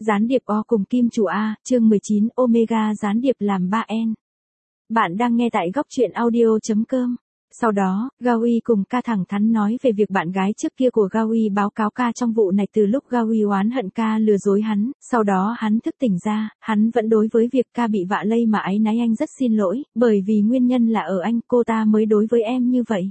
Gián điệp O cùng kim chủ A, chương 19, Omega gián điệp làm 3N. Bạn đang nghe tại góc truyện audio.com. Sau đó, Gaui cùng Ca thẳng thắn nói về việc bạn gái trước kia của Gaui báo cáo Ca trong vụ này từ lúc Gaui oán hận Ca lừa dối hắn, sau đó hắn thức tỉnh ra, hắn vẫn đối với việc Ca bị vạ lây mà áy náy anh rất xin lỗi, bởi vì nguyên nhân là ở anh, cô ta mới đối với em như vậy.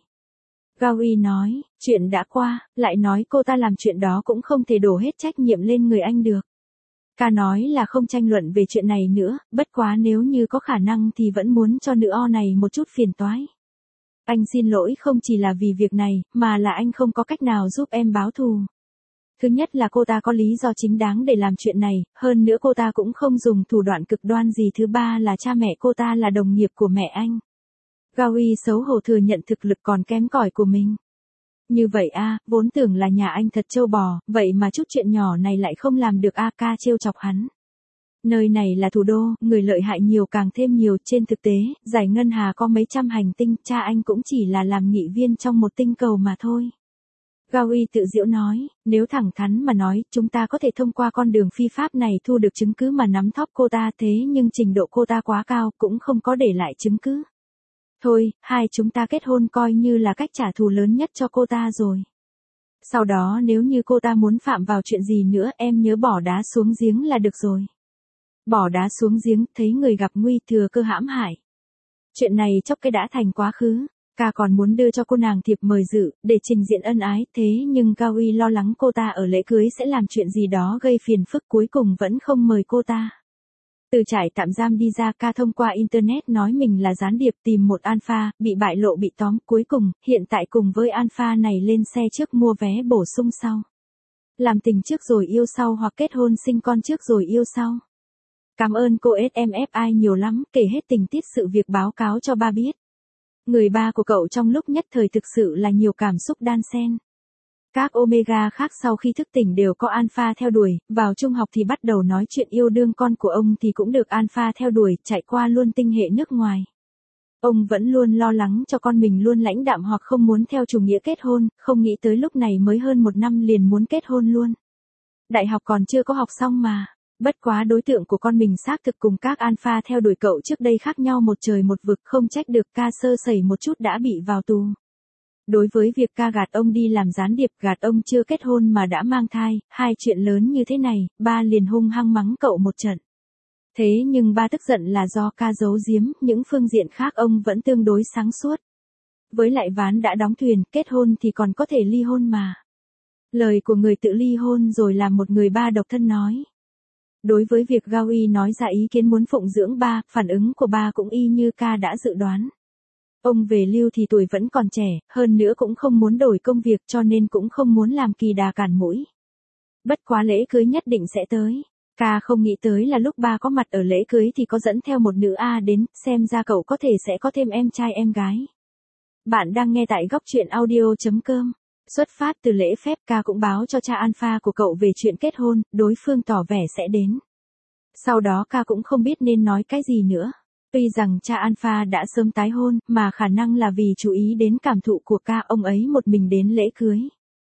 Gaui nói, chuyện đã qua, lại nói cô ta làm chuyện đó cũng không thể đổ hết trách nhiệm lên người anh được. Ca nói là không tranh luận về chuyện này nữa, bất quá nếu như có khả năng thì vẫn muốn cho nữ O này một chút phiền toái. Anh xin lỗi không chỉ là vì việc này, mà là anh không có cách nào giúp em báo thù. Thứ nhất là cô ta có lý do chính đáng để làm chuyện này, hơn nữa cô ta cũng không dùng thủ đoạn cực đoan gì. Thứ ba là cha mẹ cô ta là đồng nghiệp của mẹ anh. Gaui xấu hổ thừa nhận thực lực còn kém cỏi của mình. Như vậy vốn tưởng là nhà anh thật trâu bò, vậy mà chút chuyện nhỏ này lại không làm được Ca trêu chọc hắn. Nơi này là thủ đô, người lợi hại nhiều càng thêm nhiều, trên thực tế, giải ngân hà có mấy trăm hành tinh, cha anh cũng chỉ là làm nghị viên trong một tinh cầu mà thôi. Gaui tự giễu nói, nếu thẳng thắn mà nói, chúng ta có thể thông qua con đường phi pháp này thu được chứng cứ mà nắm thóp cô ta, thế nhưng trình độ cô ta quá cao, cũng không có để lại chứng cứ. Thôi, hai chúng ta kết hôn coi như là cách trả thù lớn nhất cho cô ta rồi. Sau đó nếu như cô ta muốn phạm vào chuyện gì nữa, em nhớ bỏ đá xuống giếng là được rồi. Bỏ đá xuống giếng, thấy người gặp nguy thừa cơ hãm hại. Chuyện này chốc cái đã thành quá khứ. Ca còn muốn đưa cho cô nàng thiệp mời dự, để trình diện ân ái, thế nhưng Gaui lo lắng cô ta ở lễ cưới sẽ làm chuyện gì đó gây phiền phức, cuối cùng vẫn không mời cô ta. Từ trại tạm giam đi ra, Ca thông qua internet nói mình là gián điệp tìm một alpha, bị bại lộ bị tóm, cuối cùng, hiện tại cùng với alpha này lên xe trước mua vé bổ sung sau. Làm tình trước rồi yêu sau hoặc kết hôn sinh con trước rồi yêu sau. Cảm ơn cô SMFI nhiều lắm, kể hết tình tiết sự việc báo cáo cho ba biết. Người ba của cậu trong lúc nhất thời thực sự là nhiều cảm xúc đan xen. Các Omega khác sau khi thức tỉnh đều có Alpha theo đuổi, vào trung học thì bắt đầu nói chuyện yêu đương, con của ông thì cũng được Alpha theo đuổi, chạy qua luôn tinh hệ nước ngoài. Ông vẫn luôn lo lắng cho con mình luôn lãnh đạm hoặc không muốn theo chủ nghĩa kết hôn, không nghĩ tới lúc này mới hơn 1 năm liền muốn kết hôn luôn. Đại học còn chưa có học xong mà. Bất quá đối tượng của con mình xác thực cùng các alpha theo đuổi cậu trước đây khác nhau một trời một vực, không trách được Ca sơ sẩy một chút đã bị vào tù. Đối với việc Ca gạt ông đi làm gián điệp, gạt ông chưa kết hôn mà đã mang thai, hai chuyện lớn như thế này, ba liền hung hăng mắng cậu một trận. Thế nhưng ba tức giận là do Ca giấu giếm, những phương diện khác ông vẫn tương đối sáng suốt. Với lại ván đã đóng thuyền, kết hôn thì còn có thể ly hôn mà. Lời của người tự ly hôn rồi làm một người ba độc thân nói. Đối với việc Gaui nói ra ý kiến muốn phụng dưỡng ba, phản ứng của ba cũng y như Ca đã dự đoán. Ông về lưu thì tuổi vẫn còn trẻ, hơn nữa cũng không muốn đổi công việc cho nên cũng không muốn làm kỳ đà cản mũi. Bất quá lễ cưới nhất định sẽ tới. Ca không nghĩ tới là lúc ba có mặt ở lễ cưới thì có dẫn theo một nữ A đến, xem ra cậu có thể sẽ có thêm em trai em gái. Bạn đang nghe tại góc truyện audio.com. Xuất phát từ lễ phép, Ca cũng báo cho cha alpha của cậu về chuyện kết hôn, đối phương tỏ vẻ sẽ đến. Sau đó Ca cũng không biết nên nói cái gì nữa. Tuy rằng cha alpha đã sớm tái hôn, mà khả năng là vì chú ý đến cảm thụ của Ca, ông ấy một mình đến lễ cưới.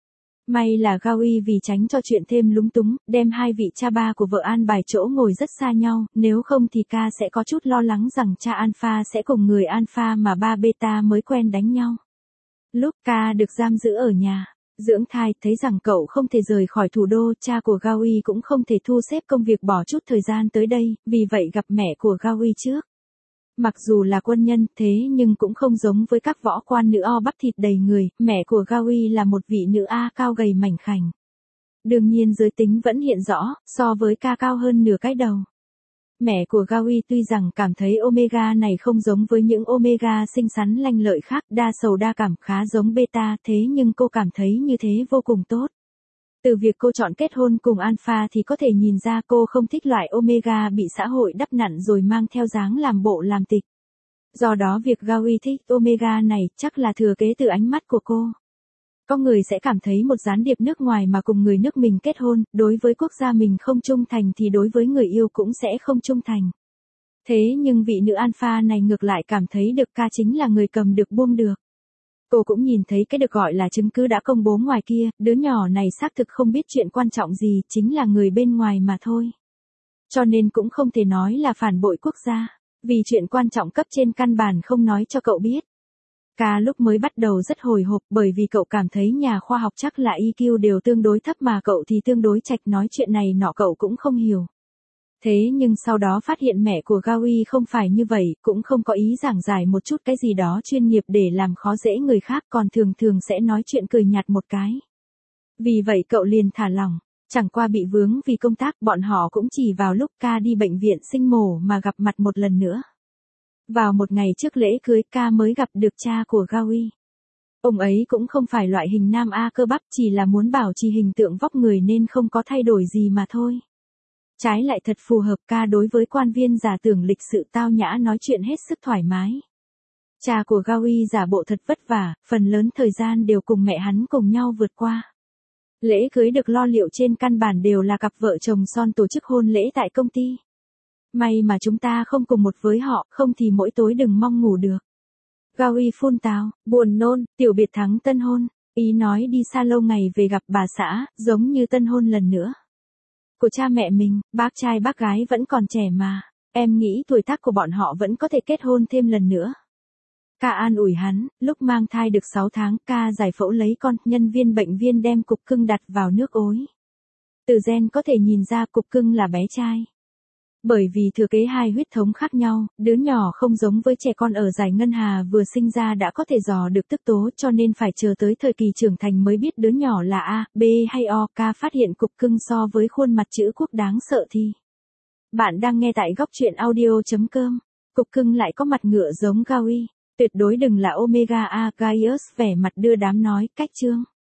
May là Gaui vì tránh cho chuyện thêm lúng túng, đem hai vị cha ba của vợ an bài chỗ ngồi rất xa nhau, nếu không thì Ca sẽ có chút lo lắng rằng cha alpha sẽ cùng người alpha mà ba beta mới quen đánh nhau. Lúc Ca được giam giữ ở nhà, dưỡng thai, thấy rằng cậu không thể rời khỏi thủ đô, cha của Gaui cũng không thể thu xếp công việc bỏ chút thời gian tới đây, vì vậy gặp mẹ của Gaui trước. Mặc dù là quân nhân, thế nhưng cũng không giống với các võ quan nữ O bắp thịt đầy người, mẹ của Gaui là một vị nữ A cao gầy mảnh khảnh. Đương nhiên giới tính vẫn hiện rõ, so với Ca cao hơn nửa cái đầu. Mẹ của Gaui tuy rằng cảm thấy Omega này không giống với những Omega xinh xắn lanh lợi khác, đa sầu đa cảm, khá giống beta, thế nhưng cô cảm thấy như thế vô cùng tốt. Từ việc cô chọn kết hôn cùng alpha thì có thể nhìn ra cô không thích loại Omega bị xã hội đắp nặn rồi mang theo dáng làm bộ làm tịch. Do đó việc Gaui thích Omega này chắc là thừa kế từ ánh mắt của cô. Có người sẽ cảm thấy một gián điệp nước ngoài mà cùng người nước mình kết hôn, đối với quốc gia mình không trung thành thì đối với người yêu cũng sẽ không trung thành. Thế nhưng vị nữ alpha này ngược lại cảm thấy được Ca chính là người cầm được buông được. Cô cũng nhìn thấy cái được gọi là chứng cứ đã công bố ngoài kia, đứa nhỏ này xác thực không biết chuyện quan trọng gì, chính là người bên ngoài mà thôi. Cho nên cũng không thể nói là phản bội quốc gia. Vì chuyện quan trọng cấp trên căn bản không nói cho cậu biết. Ca lúc mới bắt đầu rất hồi hộp bởi vì cậu cảm thấy nhà khoa học chắc là EQ đều tương đối thấp mà cậu thì tương đối chạch, nói chuyện này nọ cậu cũng không hiểu. Thế nhưng sau đó phát hiện mẹ của Gaui không phải như vậy, cũng không có ý giảng giải một chút cái gì đó chuyên nghiệp để làm khó dễ người khác, còn thường thường sẽ nói chuyện cười nhạt một cái. Vì vậy cậu liền thả lỏng, chẳng qua bị vướng vì công tác, bọn họ cũng chỉ vào lúc Ca đi bệnh viện sinh mổ mà gặp mặt một lần nữa. Vào một ngày trước lễ cưới, Ca mới gặp được cha của Gaui. Ông ấy cũng không phải loại hình nam A cơ bắp, chỉ là muốn bảo trì hình tượng vóc người nên không có thay đổi gì mà thôi. Trái lại thật phù hợp, Ca đối với quan viên giả tưởng lịch sự tao nhã, nói chuyện hết sức thoải mái. Cha của Gaui giả bộ thật vất vả, phần lớn thời gian đều cùng mẹ hắn cùng nhau vượt qua. Lễ cưới được lo liệu trên căn bản đều là cặp vợ chồng son tổ chức hôn lễ tại công ty. May mà chúng ta không cùng một với họ, không thì mỗi tối đừng mong ngủ được. Gaui phun tào, buồn nôn, tiểu biệt thắng tân hôn, ý nói đi xa lâu ngày về gặp bà xã, giống như tân hôn lần nữa. Của cha mẹ mình, bác trai bác gái vẫn còn trẻ mà, em nghĩ tuổi tác của bọn họ vẫn có thể kết hôn thêm lần nữa. Ca an ủi hắn, lúc mang thai được 6 tháng, Ca giải phẫu lấy con, nhân viên bệnh viên đem cục cưng đặt vào nước ối. Từ gen có thể nhìn ra cục cưng là bé trai. Bởi vì thừa kế hai huyết thống khác nhau, đứa nhỏ không giống với trẻ con ở giải ngân hà vừa sinh ra đã có thể dò được tức tố, cho nên phải chờ tới thời kỳ trưởng thành mới biết đứa nhỏ là A, B hay O. Ca phát hiện cục cưng so với khuôn mặt chữ quốc đáng sợ thì. Bạn đang nghe tại góc truyện audio.com. Cục cưng lại có mặt ngựa giống Gaui. Tuyệt đối đừng là Omega A. Gaius vẻ mặt đưa đám nói, cách chương.